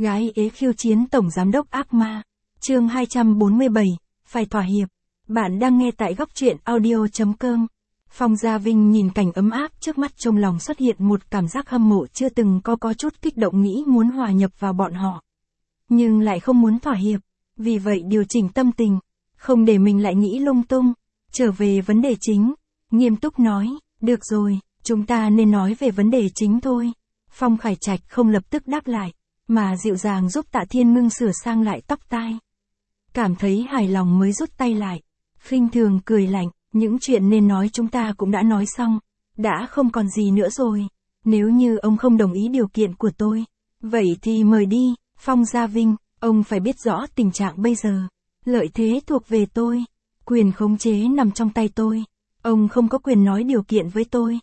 Gái ế khiêu chiến tổng giám đốc ác ma. Chương 247, phải thỏa hiệp. Bạn đang nghe tại góc truyện audio.com. Phong Gia Vinh nhìn cảnh ấm áp trước mắt, trong lòng xuất hiện một cảm giác hâm mộ chưa từng có chút kích động, nghĩ muốn hòa nhập vào bọn họ. Nhưng lại không muốn thỏa hiệp. Vì vậy điều chỉnh tâm tình, không để mình lại nghĩ lung tung. Trở về vấn đề chính, nghiêm túc nói, được rồi, chúng ta nên nói về vấn đề chính thôi. Phong Khải Trạch không lập tức đáp lại, mà dịu dàng giúp Tạ Thiên Ngưng sửa sang lại tóc tai. Cảm thấy hài lòng mới rút tay lại, khinh thường cười lạnh, những chuyện nên nói chúng ta cũng đã nói xong, đã không còn gì nữa rồi. Nếu như ông không đồng ý điều kiện của tôi, vậy thì mời đi. Phong Gia Vinh, ông phải biết rõ tình trạng bây giờ. Lợi thế thuộc về tôi, quyền khống chế nằm trong tay tôi. Ông không có quyền nói điều kiện với tôi.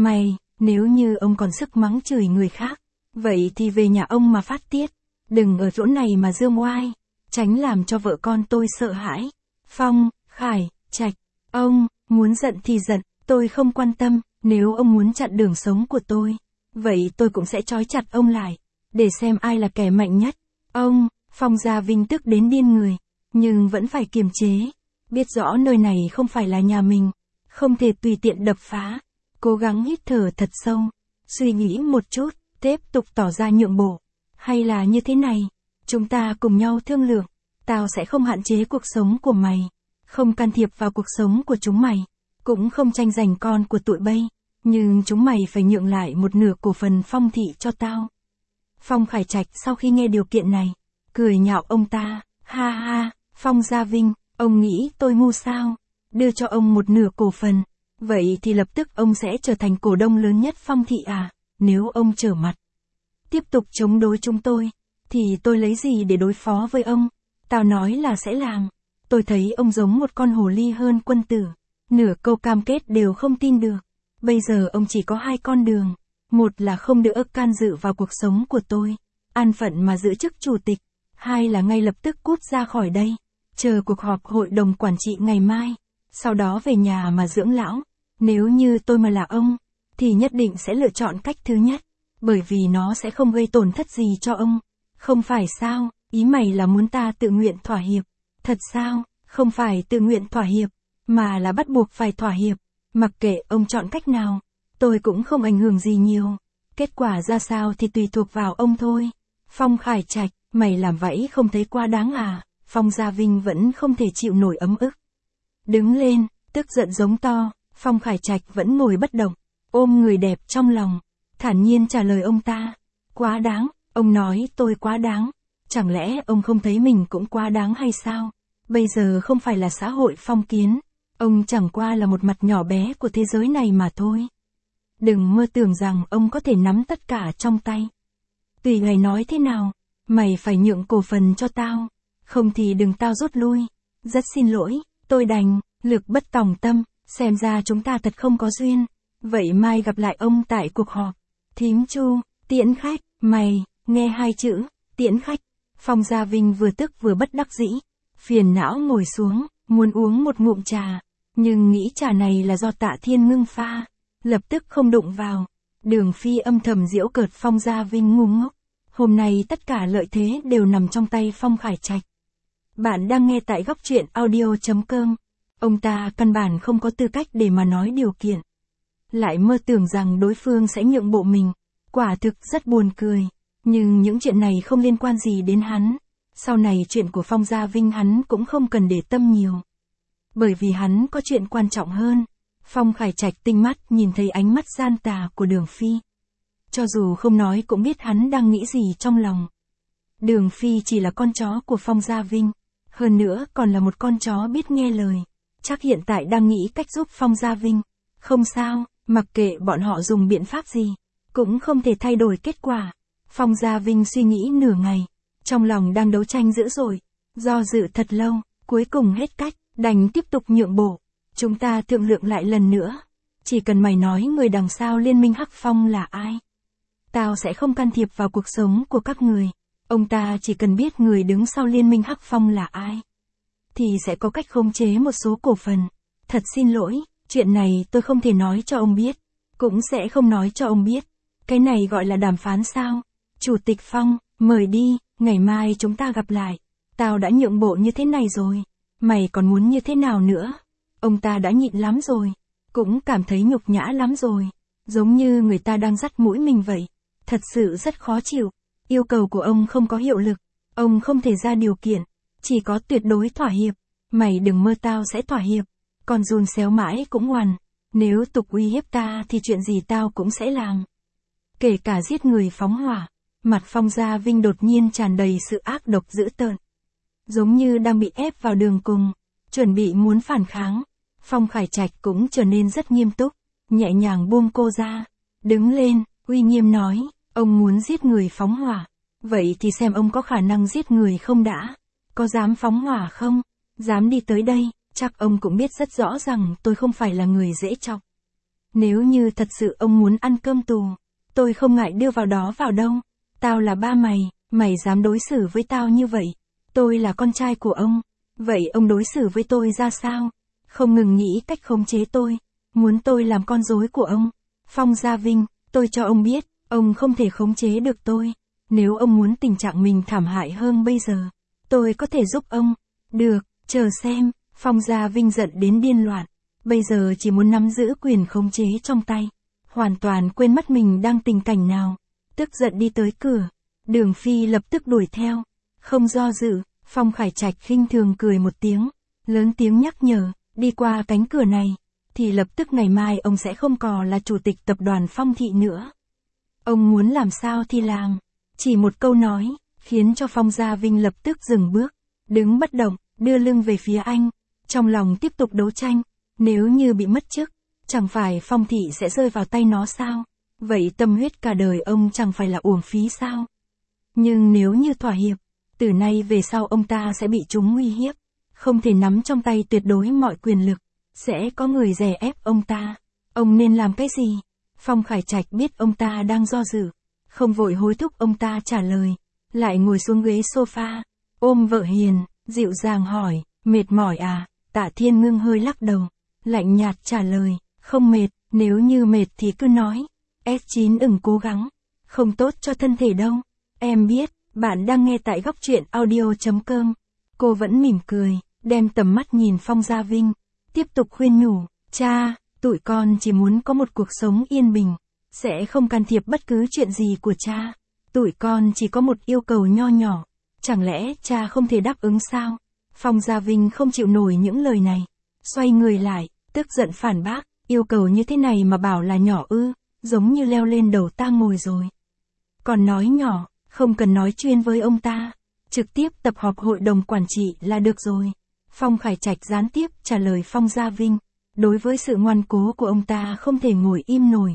Nếu như ông còn sức mắng chửi người khác, vậy thì về nhà ông mà phát tiết. Đừng ở chỗ này mà dương oai, tránh làm cho vợ con tôi sợ hãi. Phong Khải Trạch, ông muốn giận thì giận, tôi không quan tâm. Nếu ông muốn chặn đường sống của tôi, vậy tôi cũng sẽ trói chặt ông lại, để xem ai là kẻ mạnh nhất. Ông, Phong Gia Vinh tức đến điên người, nhưng vẫn phải kiềm chế. Biết rõ nơi này không phải là nhà mình, không thể tùy tiện đập phá. Cố gắng hít thở thật sâu, suy nghĩ một chút, tiếp tục tỏ ra nhượng bộ. Hay là như thế này, chúng ta cùng nhau thương lượng, tao sẽ không hạn chế cuộc sống của mày, không can thiệp vào cuộc sống của chúng mày, cũng không tranh giành con của tụi bay, nhưng chúng mày phải nhượng lại một nửa cổ phần Phong thị cho tao. Phong Khải Trạch sau khi nghe điều kiện này, cười nhạo ông ta, ha ha, Phong Gia Vinh, ông nghĩ tôi ngu sao, đưa cho ông một nửa cổ phần. Vậy thì lập tức ông sẽ trở thành cổ đông lớn nhất Phong thị à? Nếu ông trở mặt, tiếp tục chống đối chúng tôi, thì tôi lấy gì để đối phó với ông? Tao nói là sẽ làm. Tôi thấy ông giống một con hồ ly hơn quân tử. Nửa câu cam kết đều không tin được. Bây giờ ông chỉ có hai con đường. Một là không đỡ can dự vào cuộc sống của tôi, an phận mà giữ chức chủ tịch. Hai là ngay lập tức cút ra khỏi đây, chờ cuộc họp hội đồng quản trị ngày mai, sau đó về nhà mà dưỡng lão. Nếu như tôi mà là ông, thì nhất định sẽ lựa chọn cách thứ nhất, bởi vì nó sẽ không gây tổn thất gì cho ông. Không phải sao, ý mày là muốn ta tự nguyện thỏa hiệp. Thật sao, không phải tự nguyện thỏa hiệp, mà là bắt buộc phải thỏa hiệp. Mặc kệ ông chọn cách nào, tôi cũng không ảnh hưởng gì nhiều. Kết quả ra sao thì tùy thuộc vào ông thôi. Phong Khải Trạch, mày làm vậy không thấy quá đáng à? Phong Gia Vinh vẫn không thể chịu nổi ấm ức. Đứng lên, tức giận giống to. Phong Khải Trạch vẫn ngồi bất động, ôm người đẹp trong lòng, thản nhiên trả lời ông ta. Quá đáng, ông nói tôi quá đáng. Chẳng lẽ ông không thấy mình cũng quá đáng hay sao? Bây giờ không phải là xã hội phong kiến, ông chẳng qua là một mặt nhỏ bé của thế giới này mà thôi. Đừng mơ tưởng rằng ông có thể nắm tất cả trong tay. Tùy mày nói thế nào, mày phải nhượng cổ phần cho tao, không thì đừng tao rút lui. Rất xin lỗi, tôi đành, lực bất tòng tâm. Xem ra chúng ta thật không có duyên. Vậy mai gặp lại ông tại cuộc họp. Thím Chu, tiễn khách. Mày, nghe hai chữ, tiễn khách. Phong Gia Vinh vừa tức vừa bất đắc dĩ, phiền não ngồi xuống, muốn uống một ngụm trà, nhưng nghĩ trà này là do Tạ Thiên Ngưng pha, lập tức không đụng vào. Đường Phi âm thầm giễu cợt Phong Gia Vinh ngu ngốc. Hôm nay tất cả lợi thế đều nằm trong tay Phong Khải Trạch. Bạn đang nghe tại góc truyện audio.com. Ông ta căn bản không có tư cách để mà nói điều kiện. Lại mơ tưởng rằng đối phương sẽ nhượng bộ mình. Quả thực rất buồn cười. Nhưng những chuyện này không liên quan gì đến hắn. Sau này chuyện của Phong Gia Vinh hắn cũng không cần để tâm nhiều. Bởi vì hắn có chuyện quan trọng hơn. Phong Khải Trạch tinh mắt nhìn thấy ánh mắt gian tà của Đường Phi. Cho dù không nói cũng biết hắn đang nghĩ gì trong lòng. Đường Phi chỉ là con chó của Phong Gia Vinh. Hơn nữa còn là một con chó biết nghe lời. Chắc hiện tại đang nghĩ cách giúp Phong Gia Vinh. Không sao, mặc kệ bọn họ dùng biện pháp gì, cũng không thể thay đổi kết quả. Phong Gia Vinh suy nghĩ nửa ngày, trong lòng đang đấu tranh dữ dội, do dự thật lâu, cuối cùng hết cách, đành tiếp tục nhượng bộ. Chúng ta thương lượng lại lần nữa. Chỉ cần mày nói người đằng sau Liên minh Hắc Phong là ai, tao sẽ không can thiệp vào cuộc sống của các người. Ông ta chỉ cần biết người đứng sau Liên minh Hắc Phong là ai, thì sẽ có cách khống chế một số cổ phần. Thật xin lỗi, chuyện này tôi không thể nói cho ông biết, cũng sẽ không nói cho ông biết. Cái này gọi là đàm phán sao? Chủ tịch Phong, mời đi. ngày mai chúng ta gặp lại. Tao đã nhượng bộ như thế này rồi. Mày còn muốn như thế nào nữa? Ông ta đã nhịn lắm rồi. Cũng cảm thấy nhục nhã lắm rồi. Giống như người ta đang dắt mũi mình vậy. Thật sự rất khó chịu. Yêu cầu của ông không có hiệu lực. Ông không thể ra điều kiện. Chỉ có tuyệt đối thỏa hiệp. Mày đừng mơ tao sẽ thỏa hiệp. Còn dùn xéo mãi cũng ngoằn. Nếu tục uy hiếp ta thì chuyện gì tao cũng sẽ làm. Kể cả giết người phóng hỏa. Mặt Phong Gia Vinh đột nhiên tràn đầy sự ác độc dữ tợn. Giống như đang bị ép vào đường cùng. Chuẩn bị muốn phản kháng. Phong Khải Trạch cũng trở nên rất nghiêm túc. Nhẹ nhàng buông cô ra. Đứng lên, uy nghiêm nói. Ông muốn giết người phóng hỏa. Vậy thì xem ông có khả năng giết người không đã. Có dám phóng hỏa không? Dám đi tới đây. Chắc ông cũng biết rất rõ rằng tôi không phải là người dễ chọc. Nếu như thật sự ông muốn ăn cơm tù, tôi không ngại đưa vào đó vào đâu. Tao là ba mày, mày dám đối xử với tao như vậy. Tôi là con trai của ông. Vậy ông đối xử với tôi ra sao? Không ngừng nghĩ cách khống chế tôi. Muốn tôi làm con rối của ông. Phong Gia Vinh, tôi cho ông biết, ông không thể khống chế được tôi. Nếu ông muốn tình trạng mình thảm hại hơn bây giờ, tôi có thể giúp ông. Được, chờ xem. Phong Gia Vinh giận đến điên loạn. Bây giờ chỉ muốn nắm giữ quyền khống chế trong tay. Hoàn toàn quên mất mình đang tình cảnh nào. Tức giận đi tới cửa. Đường Phi lập tức đuổi theo. Không do dự, Phong Khải Trạch khinh thường cười một tiếng. Lớn tiếng nhắc nhở, đi qua cánh cửa này. Thì lập tức ngày mai ông sẽ không còn là chủ tịch tập đoàn Phong Thị nữa. Ông muốn làm sao thì làm. Chỉ một câu nói, khiến cho Phong Gia Vinh lập tức dừng bước. Đứng bất động, đưa lưng về phía anh. Trong lòng tiếp tục đấu tranh. Nếu như bị mất chức, chẳng phải Phong Thị sẽ rơi vào tay nó sao? Vậy tâm huyết cả đời ông chẳng phải là uổng phí sao? Nhưng nếu như thỏa hiệp, từ nay về sau ông ta sẽ bị chúng uy hiếp. Không thể nắm trong tay tuyệt đối mọi quyền lực. Sẽ có người đè ép ông ta. Ông nên làm cái gì? Phong Khải Trạch biết ông ta đang do dự. Không vội hối thúc ông ta trả lời. Lại ngồi xuống ghế sofa. Ôm vợ hiền, dịu dàng hỏi, mệt mỏi à? Tạ Thiên Ngưng hơi lắc đầu. Lạnh nhạt trả lời, không mệt, nếu như mệt thì cứ nói. S9 ửng cố gắng. Không tốt cho thân thể đâu. Em biết, bạn đang nghe tại góc truyện audio.com. Cô vẫn mỉm cười, đem tầm mắt nhìn Phong Gia Vinh. Tiếp tục khuyên nhủ, cha, tụi con chỉ muốn có một cuộc sống yên bình. Sẽ không can thiệp bất cứ chuyện gì của cha. Tụi con chỉ có một yêu cầu nho nhỏ. Chẳng lẽ cha không thể đáp ứng sao? Phong Gia Vinh không chịu nổi những lời này. Xoay người lại, tức giận phản bác. Yêu cầu như thế này mà bảo là nhỏ ư, giống như leo lên đầu ta ngồi rồi. Còn nói nhỏ, không cần nói chuyên với ông ta. Trực tiếp tập họp hội đồng quản trị là được rồi. Phong Khải Trạch gián tiếp trả lời Phong Gia Vinh. Đối với sự ngoan cố của ông ta không thể ngồi im nổi.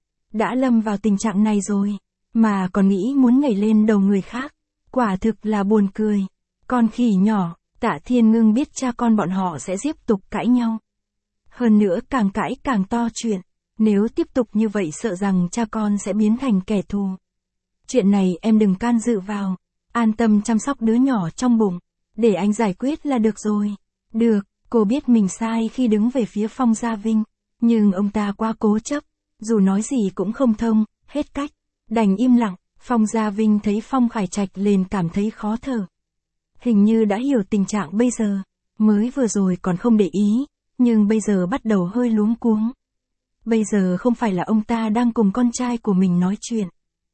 Đã lâm vào tình trạng này rồi, mà còn nghĩ muốn nhảy lên đầu người khác. Quả thực là buồn cười. Con khỉ nhỏ, Tạ Thiên Ngưng biết cha con bọn họ sẽ tiếp tục cãi nhau. Hơn nữa càng cãi càng to chuyện. Nếu tiếp tục như vậy sợ rằng cha con sẽ biến thành kẻ thù. Chuyện này em đừng can dự vào. An tâm chăm sóc đứa nhỏ trong bụng. Để anh giải quyết là được rồi. Được, cô biết mình sai khi đứng về phía Phong Gia Vinh. Nhưng ông ta quá cố chấp. Dù nói gì cũng không thông, hết cách. Đành im lặng. Phong Gia Vinh thấy Phong Khải Trạch liền cảm thấy khó thở. Hình như đã hiểu tình trạng bây giờ. Mới vừa rồi còn không để ý. Nhưng bây giờ bắt đầu hơi luống cuống. Bây giờ không phải là ông ta đang cùng con trai của mình nói chuyện.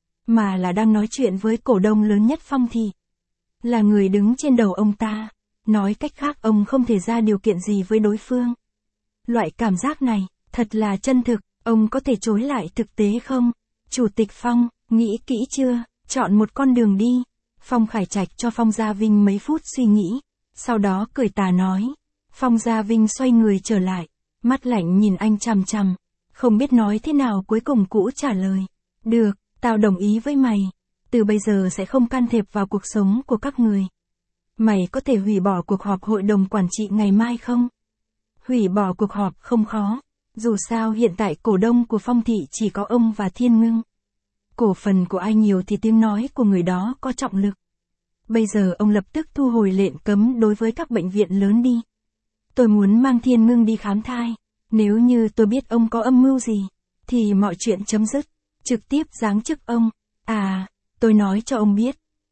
Mà là đang nói chuyện với cổ đông lớn nhất Phong Thị. Là người đứng trên đầu ông ta. Nói cách khác ông không thể ra điều kiện gì với đối phương. Loại cảm giác này, thật là chân thực. Ông có thể chối lại thực tế không? Chủ tịch Phong, nghĩ kỹ chưa? Chọn một con đường đi. Phong Khải Trạch cho Phong Gia Vinh mấy phút suy nghĩ. Sau đó cười tà nói. Phong Gia Vinh xoay người trở lại. Mắt lạnh nhìn anh chằm chằm. Không biết nói thế nào cuối cùng cũ trả lời. Được, tao đồng ý với mày. Từ bây giờ sẽ không can thiệp vào cuộc sống của các người. Mày có thể hủy bỏ cuộc họp hội đồng quản trị ngày mai không? Hủy bỏ cuộc họp không khó. Dù sao hiện tại cổ đông của Phong Thị chỉ có ông và Thiên Ngưng. Cổ phần của ai nhiều thì tiếng nói của người đó có trọng lực. Bây giờ ông lập tức thu hồi lệnh cấm đối với các bệnh viện lớn đi. Tôi muốn mang Thiên Ngưng đi khám thai. Nếu như tôi biết ông có âm mưu gì, thì mọi chuyện chấm dứt. Trực tiếp giáng chức ông. À, tôi nói cho ông biết.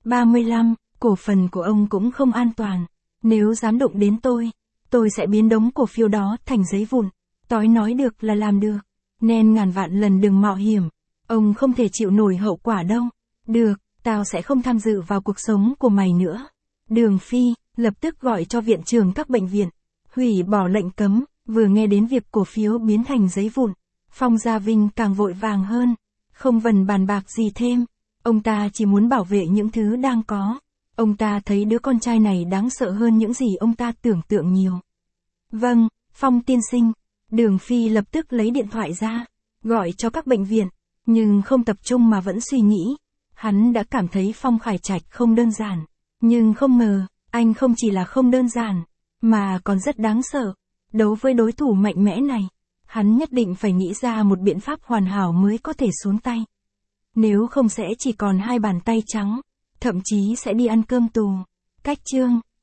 35, cổ phần của ông cũng không an toàn. Nếu dám đụng đến tôi sẽ biến đống cổ phiếu đó thành giấy vụn. Tói nói được là làm được. Nên ngàn vạn lần đừng mạo hiểm. Ông không thể chịu nổi hậu quả đâu. Được, tao sẽ không tham dự vào cuộc sống của mày nữa. Đường Phi, lập tức gọi cho viện trưởng các bệnh viện. Hủy bỏ lệnh cấm, vừa nghe đến việc cổ phiếu biến thành giấy vụn. Phong Gia Vinh càng vội vàng hơn. Không vần bàn bạc gì thêm. Ông ta chỉ muốn bảo vệ những thứ đang có. Ông ta thấy đứa con trai này đáng sợ hơn những gì ông ta tưởng tượng nhiều. Vâng, Phong tiên sinh. Đường Phi lập tức lấy điện thoại ra, gọi cho các bệnh viện, nhưng không tập trung mà vẫn suy nghĩ. Hắn đã cảm thấy Phong Khải Trạch không đơn giản, nhưng không ngờ, anh không chỉ là không đơn giản, mà còn rất đáng sợ. Đấu với đối thủ mạnh mẽ này, hắn nhất định phải nghĩ ra một biện pháp hoàn hảo mới có thể xuống tay. Nếu không sẽ chỉ còn hai bàn tay trắng, thậm chí sẽ đi ăn cơm tù. Cách chương